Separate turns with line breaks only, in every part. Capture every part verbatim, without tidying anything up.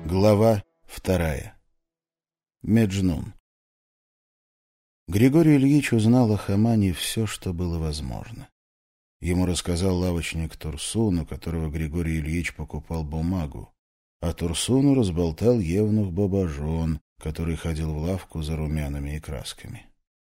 Глава вторая. Меджнун. Григорий Ильич узнал о Хамане все, что было возможно. Ему рассказал лавочник Турсун, у которого Григорий Ильич покупал бумагу, а Турсуну разболтал евнух Бабажон, который ходил в лавку за румянами и красками.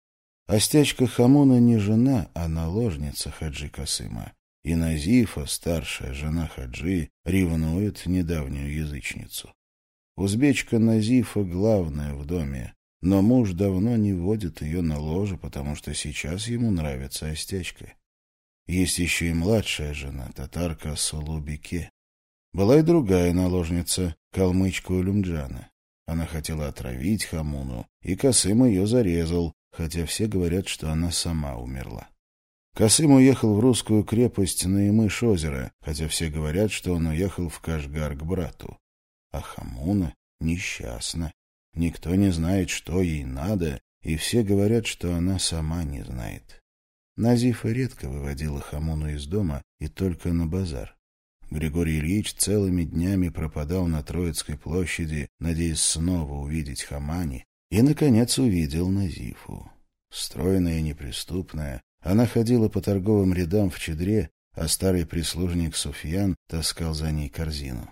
Остячка Хамуна не жена, а наложница Хаджи Касыма, и Назифа, старшая жена Хаджи, ревнует недавнюю язычницу. Узбечка Назифа главная в доме, но муж давно не водит ее на ложе, потому что сейчас ему нравится Остячка. Есть еще и младшая жена, татарка Сулубике. Была и другая наложница, калмычка Улюмджана. Она хотела отравить Хамуну, и Касым ее зарезал, хотя все говорят, что она сама умерла. Касым уехал в русскую крепость на Имыш-озеро, хотя все говорят, что он уехал в Кашгар к брату. А Хамуна несчастна. Никто не знает, что ей надо, и все говорят, что она сама не знает. Назифа редко выводила Хамуну из дома и только на базар. Григорий Ильич целыми днями пропадал на Троицкой площади, надеясь снова увидеть Хамани, и, наконец, увидел Назифу. Стройная и неприступная, она ходила по торговым рядам в чедре, а старый прислужник Суфьян таскал за ней корзину.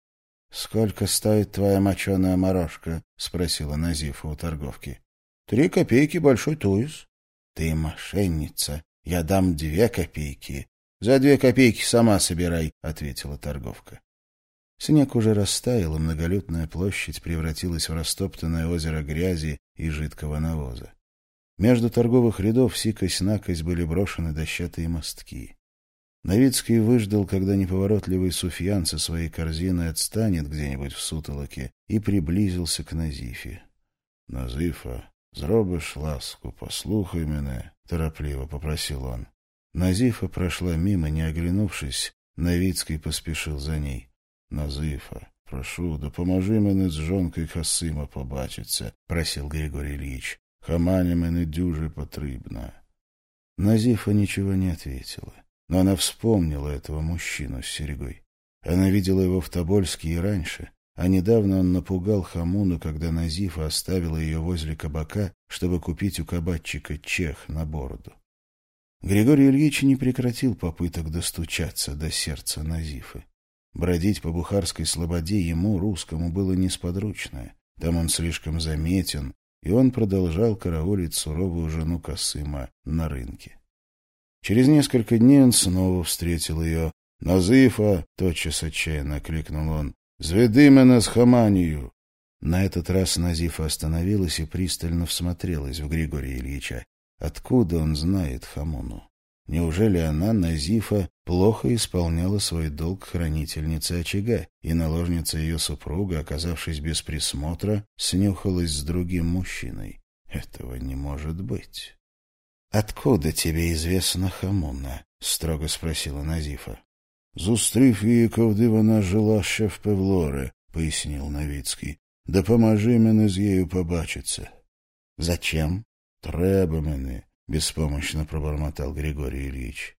— Сколько стоит твоя моченая морожка? — спросила Назифа у торговки. — Три копейки большой туис. — Ты мошенница. Я дам две копейки. — За две копейки сама собирай, — ответила торговка. Снег уже растаял, и многолюдная площадь превратилась в растоптанное озеро грязи и жидкого навоза. Между торговых рядов сикось-накось были брошены дощатые мостки. Новицкий выждал, когда неповоротливый Суфьян со своей корзиной отстанет где-нибудь в сутолоке, и приблизился к Назифе. — Назифа, зробиш ласку, послухай мене, — торопливо попросил он. Назифа прошла мимо, не оглянувшись. Новицкий поспешил за ней. — Назифа, прошу, допоможи мене з жонкою Касима побачиться, — просил Григорий Ильич. — Хамані мене дюже потрібна. Назифа ничего не ответила. Но она вспомнила этого мужчину с серьгой. Она видела его в Тобольске и раньше, а недавно он напугал Хамуну, когда Назифа оставила ее возле кабака, чтобы купить у кабачика чех на бороду. Григорий Ильич не прекратил попыток достучаться до сердца Назифы. Бродить по бухарской слободе ему, русскому, было несподручно. Там он слишком заметен, и он продолжал караулить суровую жену Касыма на рынке. Через несколько дней он снова встретил ее. «Назифа!» — тотчас отчаянно окликнул он. «Зведи меня с Хаманию!» На этот раз Назифа остановилась и пристально всмотрелась в Григория Ильича. Откуда он знает Хамуну? Неужели она, Назифа, плохо исполняла свой долг хранительницы очага, и наложница ее супруга, оказавшись без присмотра, снюхалась с другим мужчиной? Этого не может быть. — Откуда тебе известно Хамуна? — строго спросила Назифа. — Зустрів її, коли вона жила ще в Певлоре, — пояснил Новицкий. — Да поможи мене з нею побачиться. — Зачем? — Треба мене, — беспомощно пробормотал Григорий Ильич.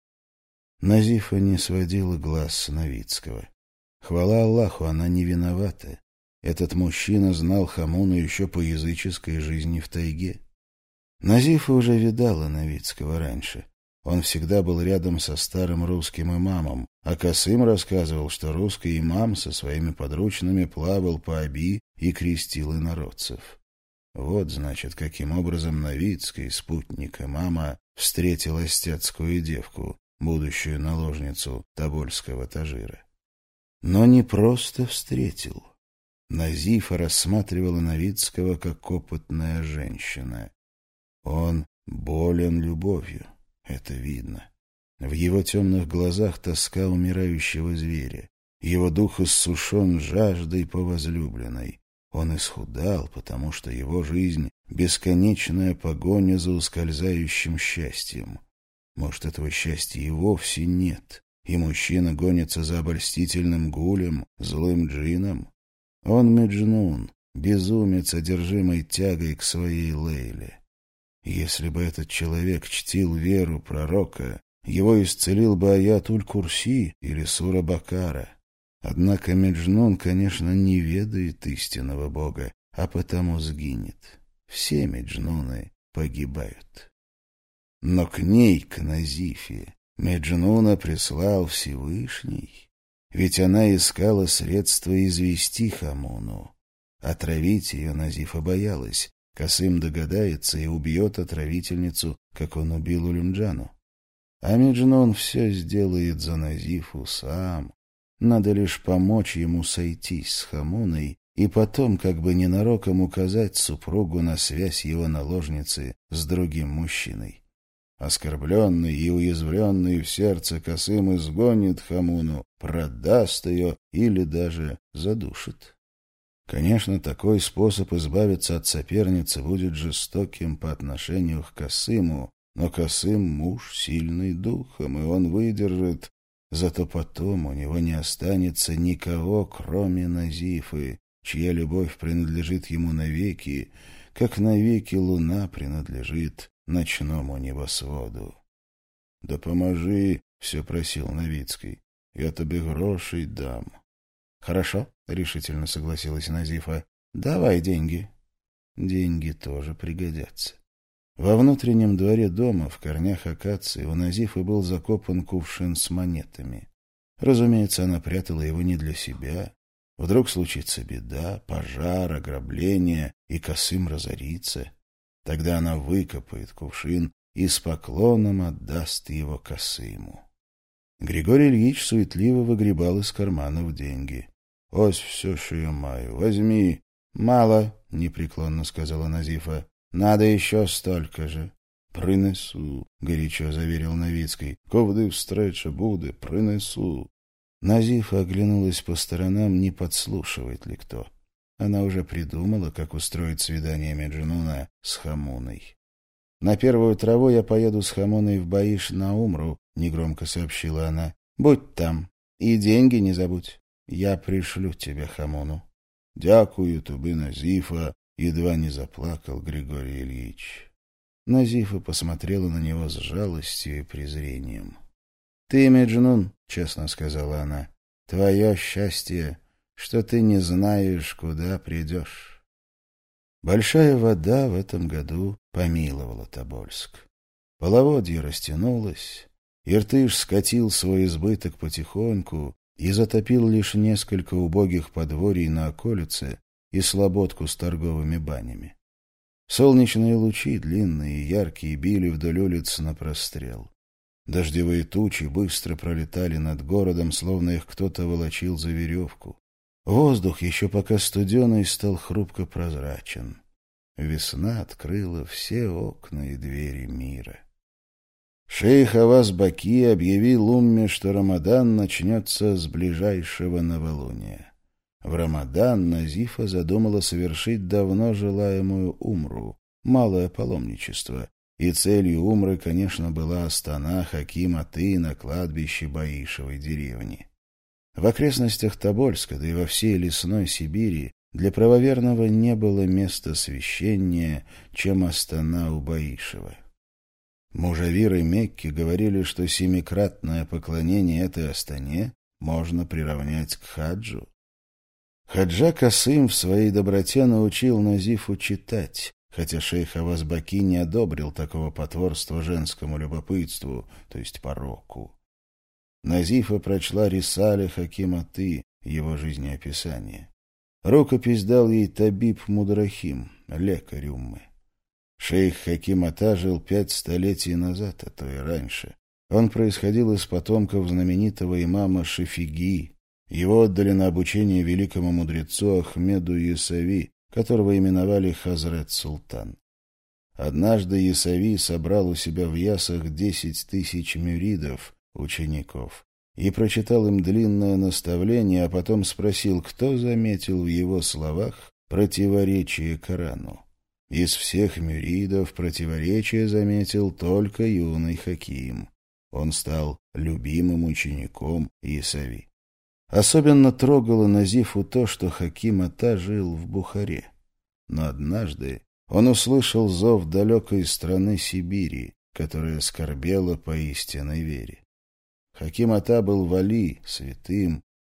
Назифа не сводила глаз с Новицкого. Хвала Аллаху, она не виновата. Этот мужчина знал Хамуну еще по языческой жизни в тайге. Назифа уже видала Новицкого раньше. Он всегда был рядом со старым русским имамом, а Касым рассказывал, что русский имам со своими подручными плавал по Оби и крестил инородцев. Вот, значит, каким образом Новицкий, спутник имама, встретил остяцкую девку, будущую наложницу тобольского тажира. Но не просто встретил. Назифа рассматривала Новицкого как опытная женщина. Он болен любовью, это видно. В его темных глазах тоска умирающего зверя. Его дух иссушен жаждой по возлюбленной. Он исхудал, потому что его жизнь — бесконечная погоня за ускользающим счастьем. Может, этого счастья и вовсе нет, и мужчина гонится за обольстительным гулем, злым джином. Он Меджнун, безумец, одержимый тягой к своей Лейле. Если бы этот человек чтил веру пророка, его исцелил бы аят Уль-Курси или сура Бакара. Однако Меджнун, конечно, не ведает истинного Бога, а потому сгинет. Все Меджнуны погибают. Но к ней, к Назифе, Меджнуна прислал Всевышний, ведь она искала средства извести Хамуну. Отравить ее Назифа боялась. Касым догадается и убьет отравительницу, как он убил Улюмджану. А Меджнун все сделает за Назифу сам. Надо лишь помочь ему сойтись с Хамуной и потом как бы ненароком указать супругу на связь его наложницы с другим мужчиной. Оскорбленный и уязвленный в сердце Касым изгонит Хамуну, продаст ее или даже задушит. Конечно, такой способ избавиться от соперницы будет жестоким по отношению к Касыму, но Касым — муж сильный духом, и он выдержит. Зато потом у него не останется никого, кроме Назифы, чья любовь принадлежит ему навеки, как навеки луна принадлежит ночному небосводу. — Да поможи, — все просил Новицкий, — я тебе грошей дам. — Хорошо, — решительно согласилась Назифа, — давай деньги. Деньги тоже пригодятся. Во внутреннем дворе дома, в корнях акации, у Назифы был закопан кувшин с монетами. Разумеется, она прятала его не для себя. Вдруг случится беда, пожар, ограбление, и Касым разорится. Тогда она выкопает кувшин и с поклоном отдаст его Касыму. Григорий Ильич суетливо выгребал из карманов деньги. — Ось все, что я маю. Возьми. — Мало, — непреклонно сказала Назифа. — Надо еще столько же. — Принесу, — горячо заверил Новицкий. — Ковды встреча буде, принесу. Назифа оглянулась по сторонам, не подслушивает ли кто. Она уже придумала, как устроить свидание Меджнуна с Хамуной. — На первую траву я поеду с Хамуной в Баиш на Умру, — негромко сообщила она. — Будь там. И деньги не забудь. Я пришлю тебе Хамуну. — Дякую тебе, Назифа, — едва не заплакал Григорий Ильич. Назифа посмотрела на него с жалостью и презрением. — Ты, Меджнун, — честно сказала она, — твое счастье, что ты не знаешь, куда придешь. Большая вода в этом году помиловала Тобольск. Половодье растянулось, Иртыш скатил свой избыток потихоньку и затопил лишь несколько убогих подворий на околице и слободку с торговыми банями. Солнечные лучи, длинные и яркие, били вдоль улиц на прострел. Дождевые тучи быстро пролетали над городом, словно их кто-то волочил за веревку. Воздух, еще пока студеный, стал хрупко прозрачен. Весна открыла все окна и двери мира. Шейх Аваз Баки объявил умме, что Рамадан начнется с ближайшего новолуния. В Рамадан Назифа задумала совершить давно желаемую умру, малое паломничество, и целью умры, конечно, была Астана Хаким-Аты на кладбище Баишевой деревни. В окрестностях Тобольска, да и во всей лесной Сибири, для правоверного не было места священнее, чем Астана у Баишева. Мужавиры Мекки говорили, что семикратное поклонение этой Астане можно приравнять к хаджу. Хаджа Касым в своей доброте научил Назифу читать, хотя шейх Аваз Баки не одобрил такого потворства женскому любопытству, то есть пороку. Назифа прочла Рисале Хаким-Аты, его жизнеописание. Рукопись дал ей Табиб Мудрахим, лекарь уммы. Шейх Хаким-Ата жил пять столетий назад, а то и раньше. Он происходил из потомков знаменитого имама Шафиги. Его отдали на обучение великому мудрецу Ахмеду Ясави, которого именовали Хазрет Султан. Однажды Ясави собрал у себя в Ясах десять тысяч мюридов, учеников, и прочитал им длинное наставление, а потом спросил, кто заметил в его словах противоречие Корану. Из всех мюридов противоречие заметил только юный Хаким. Он стал любимым учеником Ясави. Особенно трогало Назифу то, что Хаким-Ата жил в Бухаре. Но однажды он услышал зов далекой страны Сибири, которая скорбела по истинной вере. Хаким-Ата был вали, святым,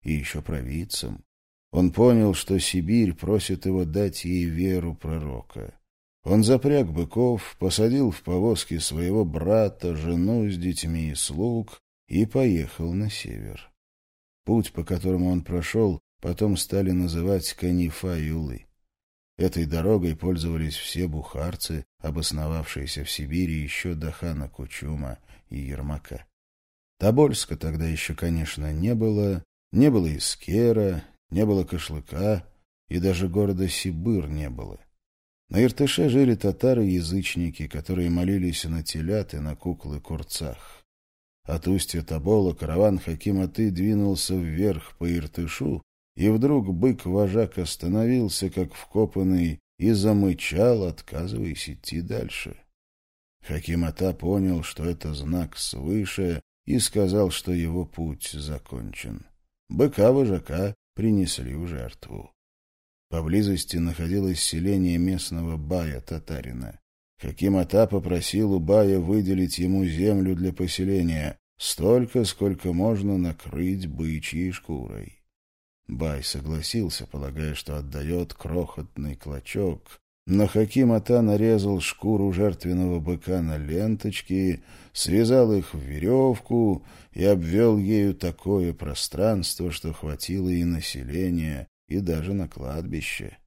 и еще провидцем. Он понял, что Сибирь просит его дать ей веру пророка. Он запряг быков, посадил в повозки своего брата, жену с детьми и слуг и поехал на север. Путь, по которому он прошел, потом стали называть Канифа-Юлы. Этой дорогой пользовались все бухарцы, обосновавшиеся в Сибири еще до хана Кучума и Ермака. Тобольска тогда еще, конечно, не было, не было Искера, не было Кашлыка, и даже города Сибыр не было. На Иртыше жили татары-язычники, которые молились на телят и на куклы-курцах. От устья Тобола караван Хаким-Аты двинулся вверх по Иртышу, и вдруг бык-вожак остановился, как вкопанный, и замычал, отказываясь идти дальше. Хаким-Ата понял, что это знак свыше, и сказал, что его путь закончен. Быка-вожака принесли в жертву. Поблизости находилось селение местного бая-татарина. Хаким-Ата попросил у бая выделить ему землю для поселения, столько, сколько можно накрыть бычьей шкурой. Бай согласился, полагая, что отдает крохотный клочок, но Хаким-Ата нарезал шкуру жертвенного быка на ленточки, связал их в веревку и обвел ею такое пространство, что хватило и на селение, и даже на кладбище.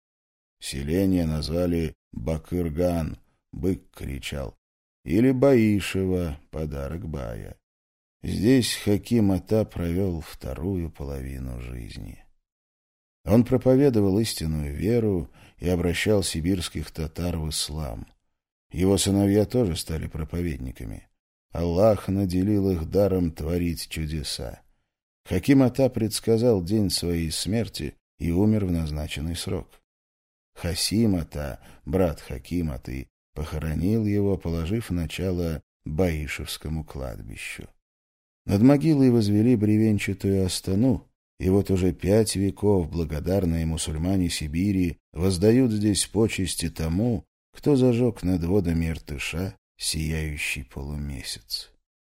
Селение назвали Бакырган, бык кричал, или Баишево, подарок бая. Здесь Хаким-Ата провел вторую половину жизни. Он проповедовал истинную веру и обращал сибирских татар в ислам. Его сыновья тоже стали проповедниками. Аллах наделил их даром творить чудеса. Хаким-Ата предсказал день своей смерти и умер в назначенный срок. Хасим-Ата, брат Хаким-Аты, похоронил его, положив начало Баишевскому кладбищу. Над могилой возвели бревенчатую астану, и вот уже пять веков благодарные мусульмане Сибири воздают здесь почести тому, кто зажег над водами Иртыша сияющий полумесяц.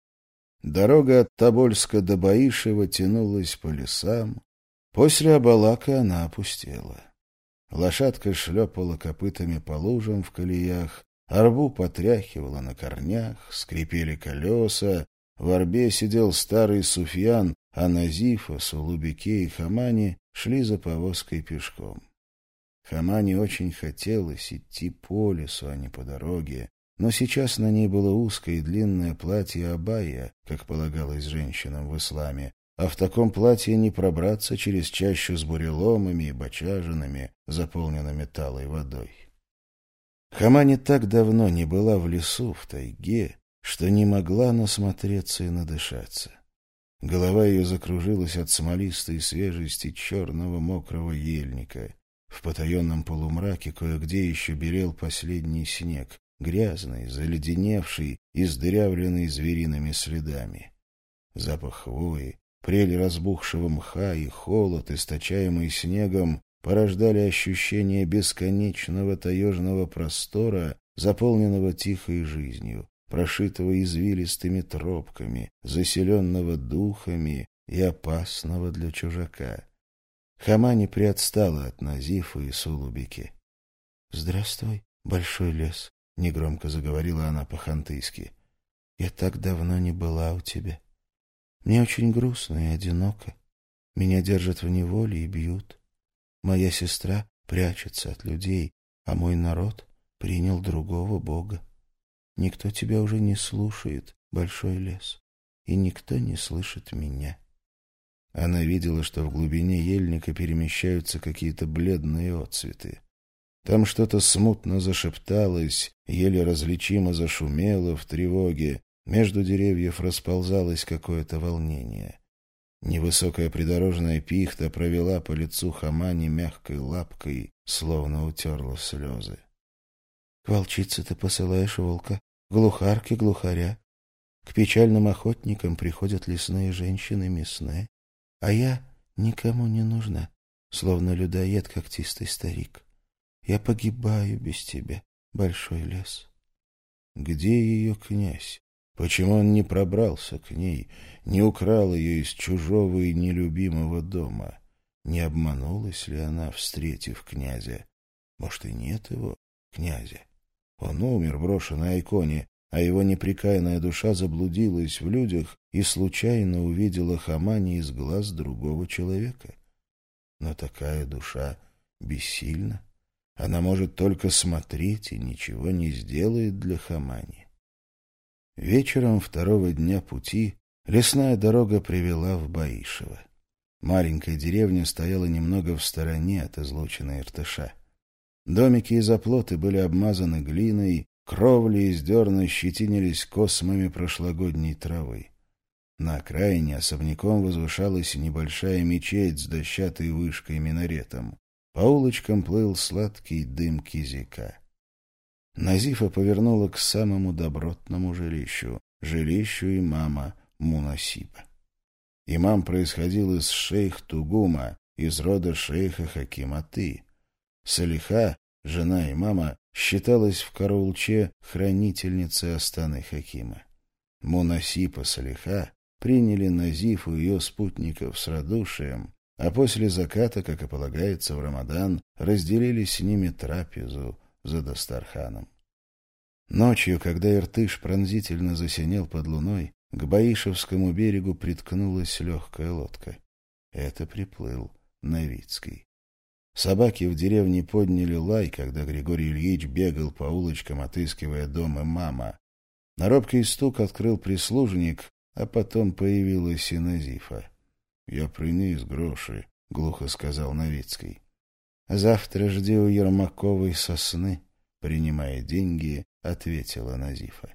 Дорога от Тобольска до Баишева тянулась по лесам. После Абалака она опустела. Лошадка шлепала копытами по лужам в колеях, арбу потряхивала на корнях, скрипели колеса, в арбе сидел старый Суфьян, а Назифа, Сулубике и Хамани шли за повозкой пешком. Хамани очень хотелось идти по лесу, а не по дороге, но сейчас на ней было узкое и длинное платье абайя, как полагалось женщинам в исламе, а в таком платье не пробраться через чащу с буреломами и бочажинами, заполненными талой водой. Хамани так давно не была в лесу, в тайге, что не могла насмотреться и надышаться. Голова ее закружилась от смолистой свежести черного мокрого ельника. В потаенном полумраке кое-где еще белел последний снег, грязный, заледеневший, издырявленный звериными следами. Запах хвои, прель разбухшего мха и холод, источаемый снегом, порождали ощущение бесконечного таежного простора, заполненного тихой жизнью, прошитого извилистыми тропками, заселенного духами и опасного для чужака. Хамани приотстала от Назифа и Сулубики. — Здравствуй, большой лес, — негромко заговорила она по-хантыйски. — Я так давно не была у тебя. Мне очень грустно и одиноко. Меня держат в неволе и бьют. Моя сестра прячется от людей, а мой народ принял другого бога. Никто тебя уже не слушает, большой лес, и никто не слышит меня. Она видела, что в глубине ельника перемещаются какие-то бледные отцветы. Там что-то смутно зашепталось, еле различимо зашумело в тревоге, между деревьев расползалось какое-то волнение. Невысокая придорожная пихта провела по лицу Хамани мягкой лапкой, словно утерла слезы. — К волчице ты посылаешь волка, глухарке глухаря. К печальным охотникам приходят лесные женщины мясные, а я никому не нужна, словно людоед когтистый старик. Я погибаю без тебя, большой лес. Где ее князь? Почему он не пробрался к ней, не украл ее из чужого и нелюбимого дома? Не обманулась ли она, встретив князя? Может, и нет его, князя? Он умер, брошенный Айконе, а его непрекаянная душа заблудилась в людях и случайно увидела Хамани из глаз другого человека. Но такая душа бессильна. Она может только смотреть и ничего не сделает для Хамани. Вечером второго дня пути лесная дорога привела в Баишево. Маленькая деревня стояла немного в стороне от излученной Иртыша. Домики из оплоты были обмазаны глиной, кровли из дерна щетинились космами прошлогодней травы. На окраине особняком возвышалась небольшая мечеть с дощатой вышкой и минаретом. По улочкам плыл сладкий дым кизика. Назифа повернула к самому добротному жилищу, жилищу имама Мунасипа. Имам происходил из шейх Тугума, из рода шейха Хаким-Аты. Салиха, жена имама, считалась в Караулче хранительницей астаны Хакима. Мунасипа Салиха приняли Назифу и ее спутников с радушием, а после заката, как и полагается в Рамадан, разделили с ними трапезу за Дастарханом. Ночью, когда Иртыш пронзительно засинел под луной, к Баишевскому берегу приткнулась легкая лодка. Это приплыл Новицкий. Собаки в деревне подняли лай, когда Григорий Ильич бегал по улочкам, отыскивая дом имама. На робкий стук открыл прислужник, а потом появилась и Назифа. — Я принес гроши, — глухо сказал Новицкий. — Завтра жди у Ермаковой сосны, — принимая деньги, ответила Назифа.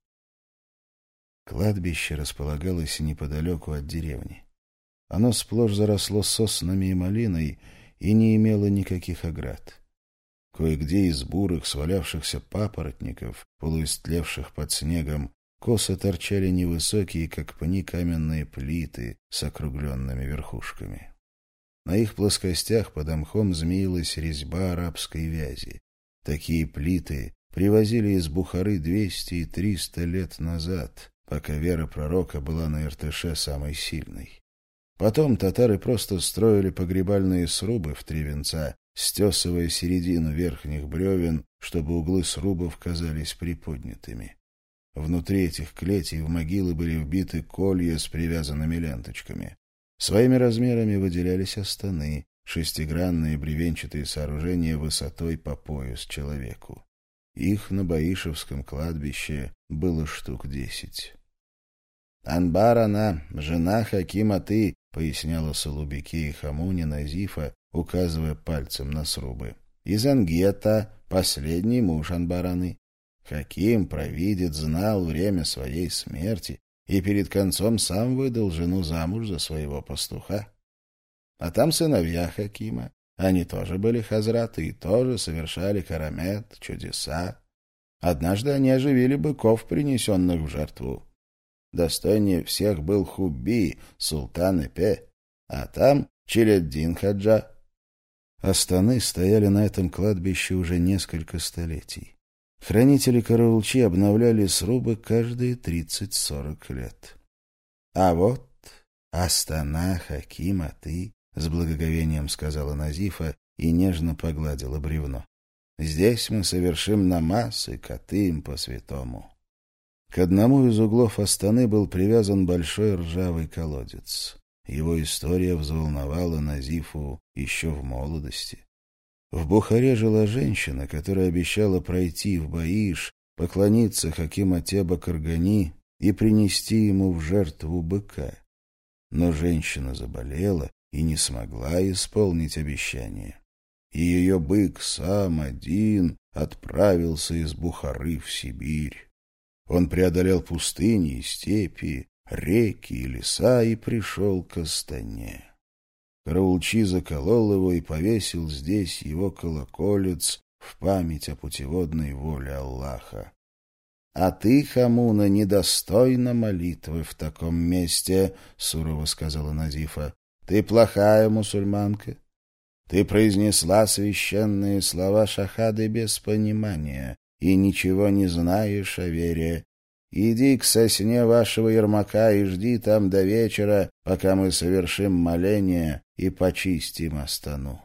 Кладбище располагалось неподалеку от деревни. Оно сплошь заросло соснами и малиной и не имело никаких оград. Кое-где из бурых, свалявшихся папоротников, полуистлевших под снегом, косо торчали невысокие, как пни, каменные плиты с округленными верхушками. На их плоскостях под мхом змеилась резьба арабской вязи. Такие плиты привозили из Бухары двести и триста лет назад, пока вера пророка была на Иртыше самой сильной. Потом татары просто строили погребальные срубы в три венца, стесывая середину верхних бревен, чтобы углы срубов казались приподнятыми. Внутри этих клетий в могилы были вбиты колья с привязанными ленточками. Своими размерами выделялись астаны, шестигранные бревенчатые сооружения высотой по пояс человеку. Их на Баишевском кладбище было штук десять. «Анбар она, жена Хаким-Аты», — поясняла Салубике и Хамуне Назифа, указывая пальцем на срубы. «Из Ангета, последний муж Анбараны. Хаким, провидец, знал время своей смерти и перед концом сам выдал жену замуж за своего пастуха. А там сыновья Хакима. Они тоже были хазраты и тоже совершали карамет, чудеса. Однажды они оживили быков, принесенных в жертву. Достойнее всех был Хубби, султан Эпе, а там Челяддин Хаджа». Астаны стояли на этом кладбище уже несколько столетий. Хранители караулчи обновляли срубы каждые тридцать-сорок лет. «А вот Астана Хаким-Аты», — с благоговением сказала Назифа и нежно погладила бревно. «Здесь мы совершим намаз и катым по-святому». К одному из углов Астаны был привязан большой ржавый колодец. Его история взволновала Назифу еще в молодости. В Бухаре жила женщина, которая обещала пройти в Баиш, поклониться Хаким-Ате Бакаргани и принести ему в жертву быка. Но женщина заболела и не смогла исполнить обещание. И ее бык сам один отправился из Бухары в Сибирь. Он преодолел пустыни и степи, реки и леса и пришел к Астане. Караулчи заколол его и повесил здесь его колоколец в память о путеводной воле Аллаха. — А ты, Хамуна, недостойна молитвы в таком месте, — сурово сказала Назифа. — Ты плохая мусульманка. Ты произнесла священные слова шахады без понимания и ничего не знаешь о вере иди к сосне вашего Ермака и жди там до вечера, пока мы совершим моление и почистим Астану».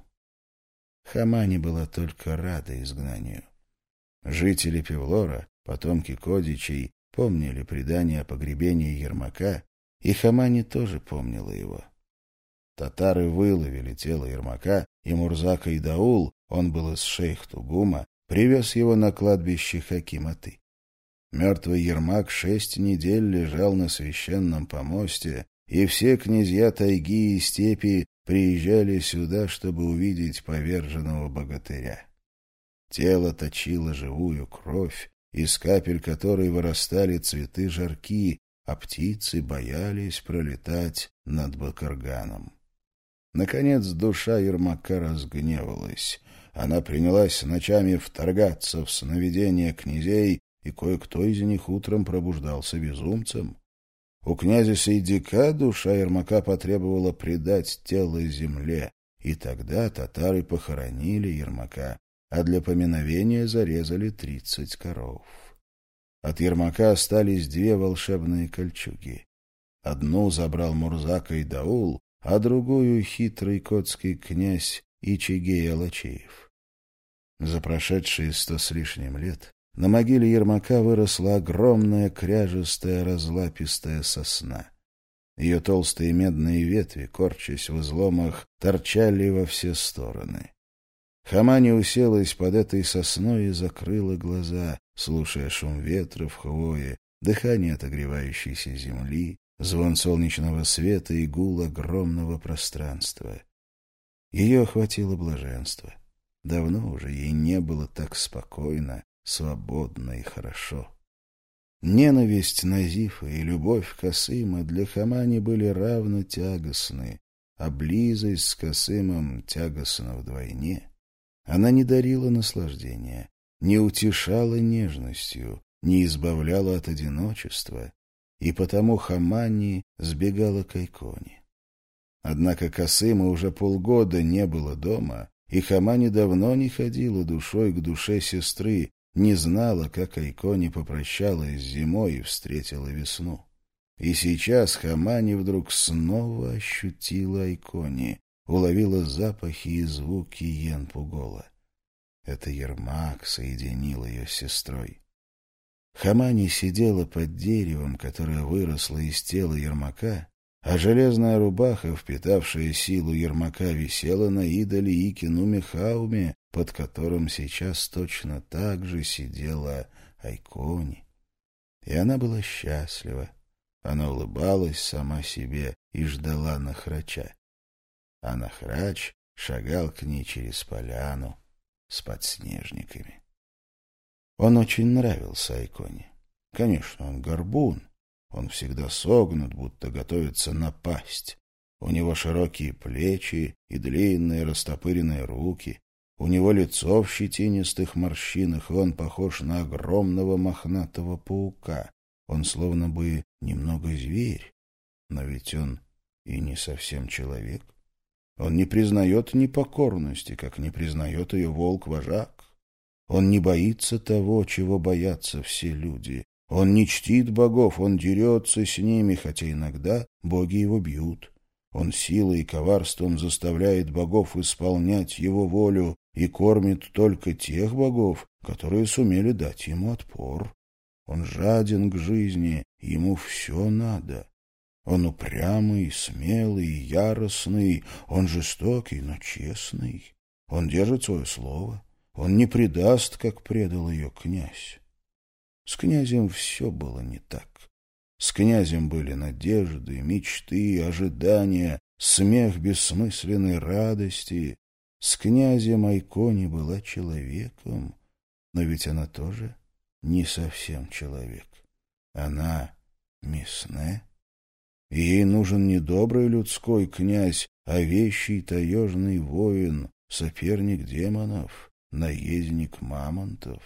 Хамани была только рада изгнанию. Жители Певлора, потомки Кодичей, помнили предание о погребении Ермака, и Хамани тоже помнила его. Татары выловили тело Ермака, и Мурзака Идаул, он был из шейх-Тугума, привез его на кладбище Хакиматы. Мертвый Ермак шесть недель лежал на священном помосте, и все князья тайги и степи приезжали сюда, чтобы увидеть поверженного богатыря. Тело точило живую кровь, из капель которой вырастали цветы жарки, а птицы боялись пролетать над Бакарганом. Наконец душа Ермака разгневалась. Она принялась ночами вторгаться в сновидения князей, и кое-кто из них утром пробуждался безумцем. У князя Сейдика душа Ермака потребовала предать тело земле, и тогда татары похоронили Ермака, а для поминовения зарезали тридцать коров. От Ермака остались две волшебные кольчуги. Одну забрал Мурзака Идаул, а другую — хитрый котский князь Ичигей Алачеев. За прошедшие сто с лишним лет на могиле Ермака выросла огромная кряжестая разлапистая сосна. Ее толстые медные ветви, корчась в изломах, торчали во все стороны. Хамани уселась под этой сосной и закрыла глаза, слушая шум ветра в хвое, дыхание отогревающейся земли, звон солнечного света и гул огромного пространства. Ее охватило блаженство. Давно уже ей не было так спокойно, свободно и хорошо. Ненависть Назифа и любовь Касыма для Хамани были равно тягостны, а близость с Касымом тягостна вдвойне. Она не дарила наслаждения, не утешала нежностью, не избавляла от одиночества, и потому Хамани сбегала к Айконе. Однако Касыма уже полгода не было дома, и Хамани давно не ходила душой к душе сестры, не знала, как Айконе попрощалась с зимой и встретила весну. И сейчас Хамани вдруг снова ощутила Айконе, уловила запахи и звуки Йен-Пугола. Это Ермак соединил ее с сестрой. Хамани сидела под деревом, которое выросло из тела Ермака, а железная рубаха, впитавшая силу Ермака, висела на идоле Икинуме-Хауме, под которым сейчас точно так же сидела Айконе. И она была счастлива. Она улыбалась сама себе и ждала Нахрача. А Нахрач шагал к ней через поляну с подснежниками. Он очень нравился Айконе. Конечно, он горбун. Он всегда согнут, будто готовится напасть. У него широкие плечи и длинные растопыренные руки. У него лицо в щетинистых морщинах, и он похож на огромного мохнатого паука. Он словно бы немного зверь, но ведь он и не совсем человек. Он не признает непокорности, как не признает ее волк-вожак. Он не боится того, чего боятся все люди. Он не чтит богов, он дерется с ними, хотя иногда боги его бьют. Он силой и коварством заставляет богов исполнять его волю и кормит только тех богов, которые сумели дать ему отпор. Он жаден к жизни, ему все надо. Он упрямый, смелый, яростный, он жестокий, но честный. Он держит свое слово, он не предаст, как предал ее князь. С князем все было не так. С князем были надежды, мечты, ожидания, смех бессмысленной радости. С князем Айконе была человеком, но ведь она тоже не совсем человек. Она Мисне. И ей нужен не добрый людской князь, а вещий таежный воин, соперник демонов, наездник мамонтов.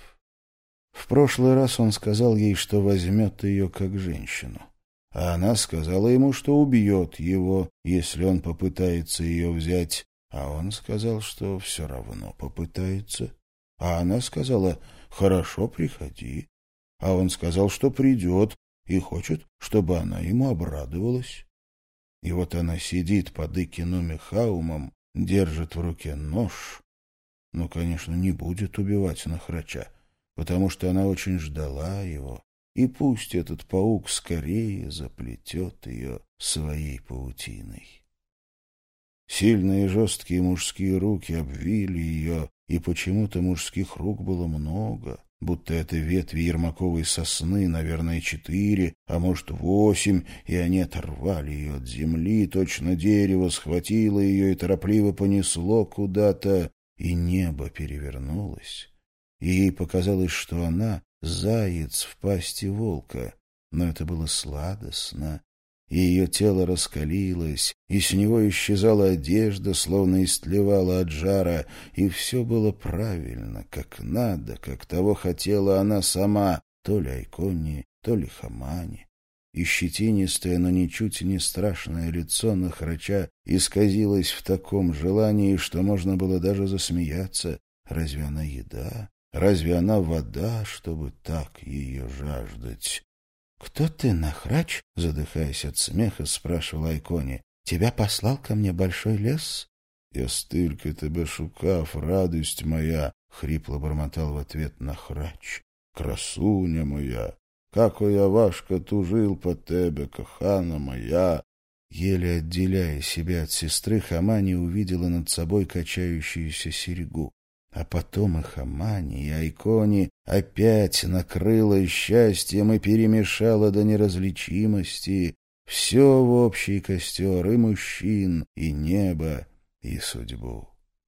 В прошлый раз он сказал ей, что возьмет ее как женщину, а она сказала ему, что убьет его, если он попытается ее взять, а он сказал, что все равно попытается. А она сказала: «Хорошо, приходи». а он сказал, что придет, и хочет, чтобы она ему обрадовалась. И вот она сидит под Икинуми Хаумом, держит в руке нож. Ну, конечно, не будет убивать Нахрача, потому что она очень ждала его. И пусть этот паук скорее заплетет ее своей паутиной. Сильные жесткие мужские руки обвили ее, и почему-то мужских рук было много, будто это ветви ермаковой сосны, наверное, четыре, а может, восемь, и они оторвали ее от земли, точно дерево схватило ее и торопливо понесло куда-то, и небо перевернулось, и ей показалось, что она — заяц в пасти волка, но это было сладостно, и ее тело раскалилось, и с него исчезала одежда, словно истлевала от жара, и все было правильно, как надо, как того хотела она сама, то ли Айкони, то ли Хамани. И щетинистое, но ничуть не страшное лицо Нахрача исказилось в таком желании, что можно было даже засмеяться. Разве она еда? Разве она вода, чтобы так ее жаждать? — Кто ты, Нахрач? — задыхаясь от смеха, спрашивал Айкони. — Тебя послал ко мне большой лес? — Я столько тебя шукав, радость моя! — хрипло бормотал в ответ Нахрач. — Красуня моя! Како я важко тужил по тебе, кохана моя! Еле отделяя себя от сестры, Хамани увидела над собой качающуюся серьгу. А потом и Хамани, и Айкони опять накрыло счастьем и перемешало до неразличимости все в общий костер, и мужчин, и небо, и судьбу.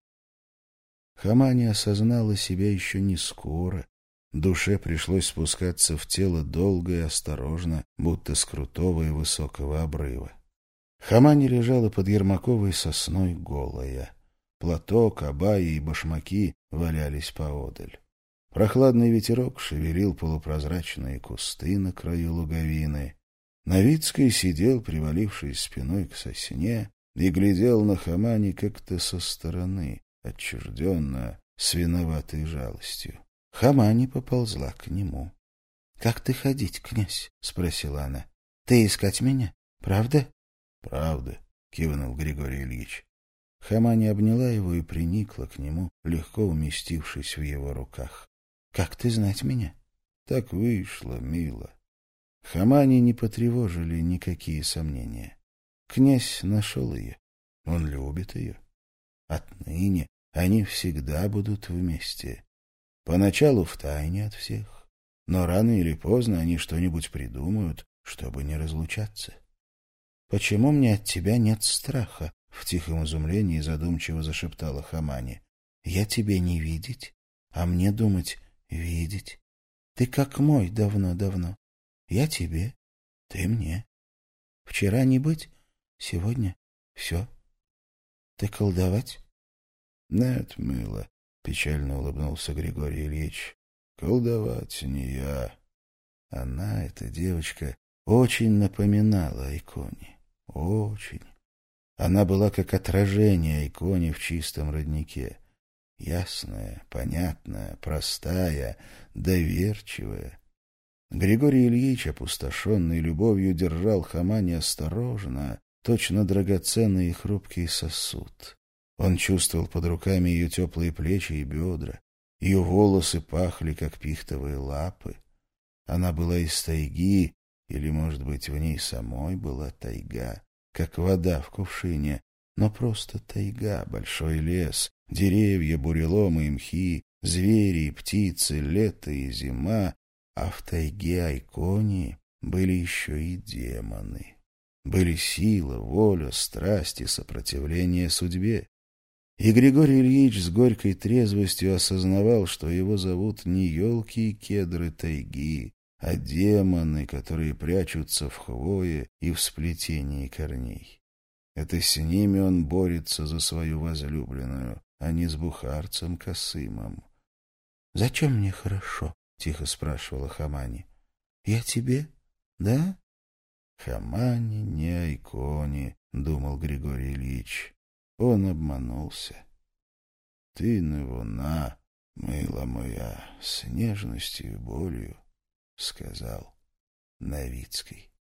Хамани осознала себя еще не скоро. Душе пришлось спускаться в тело долго и осторожно, будто с крутого и высокого обрыва. Хамани лежала под ермаковой сосной голая. Платок, абайи и башмаки валялись поодаль. Прохладный ветерок шевелил полупрозрачные кусты на краю луговины. Новицкий сидел, привалившись спиной к сосне, и глядел на Хамани как-то со стороны, отчужденно, с виноватой жалостью. Хамани поползла к нему. — Как ты ходить, князь? — спросила она. — Ты искать меня? Правда? — Правда, — кивнул Григорий Ильич. Хамани обняла его и приникла к нему, легко уместившись в его руках. — Как ты знать меня? — Так вышло, мило. Хамани не потревожили никакие сомнения. Князь нашел ее. Он любит ее. Отныне они всегда будут вместе. Поначалу втайне от всех, но рано или поздно они что-нибудь придумают, чтобы не разлучаться. — Почему мне от тебя нет страха? — в тихом изумлении задумчиво зашептала Хамани. — Я тебе не видеть, а мне думать видеть. Ты как мой давно-давно. Я тебе, ты мне. Вчера не быть, сегодня все. Ты колдовать? — Нет, мило, — печально улыбнулся Григорий Ильич. — Колдовать не я. Она, эта девочка, очень напоминала Айкони. Очень. Она была как отражение Айкони в чистом роднике. Ясная, понятная, простая, доверчивая. Григорий Ильич, опустошенный любовью, держал Хамани осторожно, точно драгоценный и хрупкий сосуд. Он чувствовал под руками ее теплые плечи и бедра. Ее волосы пахли, как пихтовые лапы. Она была из тайги, или, может быть, в ней самой была тайга, как вода в кувшине, но просто тайга, большой лес, деревья, буреломы и мхи, звери и птицы, лето и зима, а в тайге Айкони были еще и демоны. Были сила, воля, страсть и сопротивление судьбе. И Григорий Ильич с горькой трезвостью осознавал, что его зовут не елки и кедры тайги, а демоны, которые прячутся в хвое и в сплетении корней. Это с ними он борется за свою возлюбленную, а не с бухарцем Касымом. — Зачем мне хорошо? — тихо спрашивала Хамани. — Я тебе? Да? — Хамани не Айкони, — думал Григорий Ильич. Он обманулся. — Ты навона, мила моя, с нежностью и болью. сказал Новицкий.